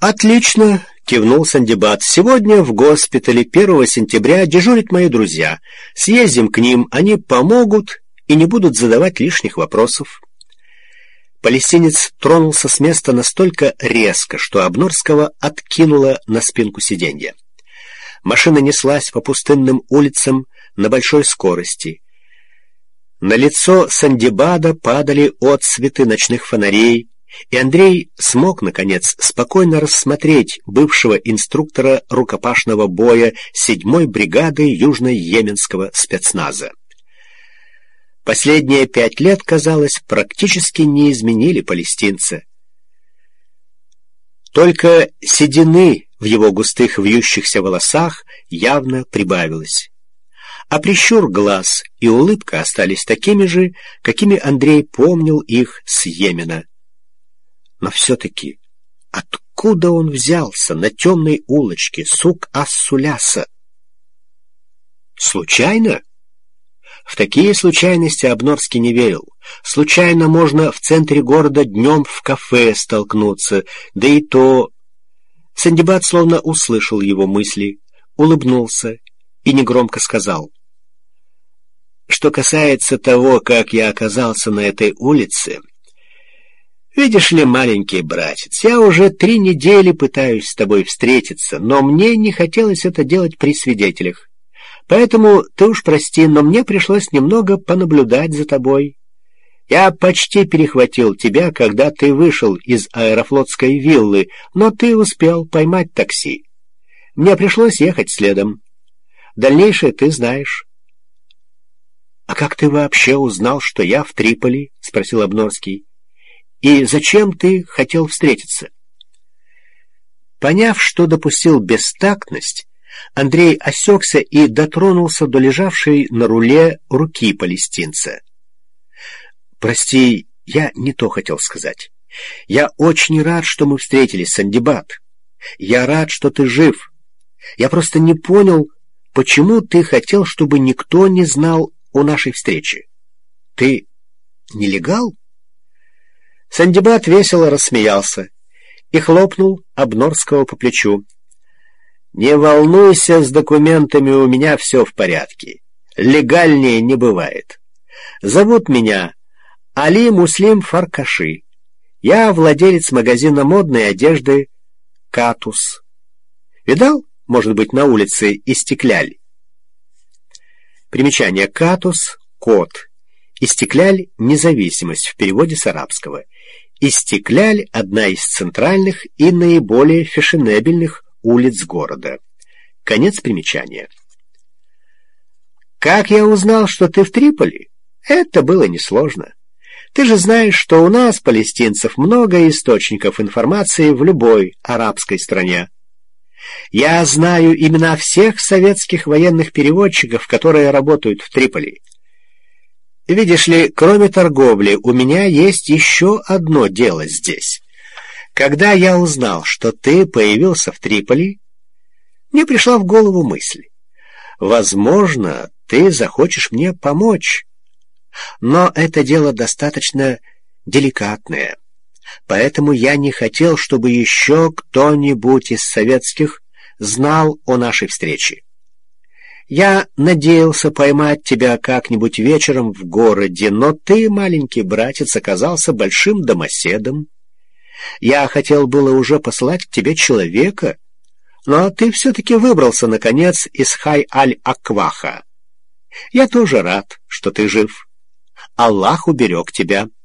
«Отлично!» — кивнул Сандибад. «Сегодня в госпитале 1 сентября дежурят мои друзья. Съездим к ним, они помогут и не будут задавать лишних вопросов». Палестинец тронулся с места настолько резко, что Обнорского откинуло на спинку сиденья. Машина неслась по пустынным улицам на большой скорости. На лицо Сандибада падали отсветы ночных фонарей, и Андрей смог, наконец, спокойно рассмотреть бывшего инструктора рукопашного боя 7-й бригады Южно-Йеменского спецназа. Последние 5 лет, казалось, практически не изменили палестинца. Только седины в его густых вьющихся волосах явно прибавилось. А прищур глаз и улыбка остались такими же, какими Андрей помнил их с Йемена. Но все-таки откуда он взялся на темной улочке Сук-ас-Суляса? Случайно? В такие случайности Обнорский не верил. Случайно можно в центре города днем в кафе столкнуться, да и то... Сандибад словно услышал его мысли, улыбнулся и негромко сказал: «Что касается того, как я оказался на этой улице... Видишь ли, маленький братец, я уже 3 недели пытаюсь с тобой встретиться, но мне не хотелось это делать при свидетелях. Поэтому ты уж прости, но мне пришлось немного понаблюдать за тобой. Я почти перехватил тебя, когда ты вышел из аэрофлотской виллы, но ты успел поймать такси. Мне пришлось ехать следом. Дальнейшее ты знаешь». «А как ты вообще узнал, что я в Триполи?» — спросил Обнорский. «И зачем ты хотел встретиться?» Поняв, что допустил бестактность, Андрей осекся и дотронулся до лежавшей на руле руки палестинца. «Прости, я не то хотел сказать. Я очень рад, что мы встретились, Сандибад. Я рад, что ты жив. Я просто не понял, почему ты хотел, чтобы никто не знал о нашей встрече. Ты нелегал?» Сандибад весело рассмеялся и хлопнул Обнорского по плечу. «Не волнуйся, с документами у меня все в порядке. Легальнее не бывает. Зовут меня Али Муслим Фаркаши. Я владелец магазина модной одежды «Катус». Видал, может быть, на улице Истекляль?» Примечание: «Катус» — кот. «Истекляль» — независимость в переводе с арабского. Истекляль — одна из центральных и наиболее фешенебельных улиц города. Конец примечания. «Как я узнал, что ты в Триполи? Это было несложно. Ты же знаешь, что у нас, палестинцев, много источников информации в любой арабской стране. Я знаю имена всех советских военных переводчиков, которые работают в Триполи. Видишь ли, кроме торговли, у меня есть еще одно дело здесь. Когда я узнал, что ты появился в Триполи, мне пришла в голову мысль: возможно, ты захочешь мне помочь. Но это дело достаточно деликатное, поэтому я не хотел, чтобы еще кто-нибудь из советских знал о нашей встрече. Я надеялся поймать тебя как-нибудь вечером в городе, но ты, маленький братец, оказался большим домоседом. Я хотел было уже послать к тебе человека, но ты все-таки выбрался, наконец, из Хай-аль-Акваха. Я тоже рад, что ты жив. Аллах уберег тебя».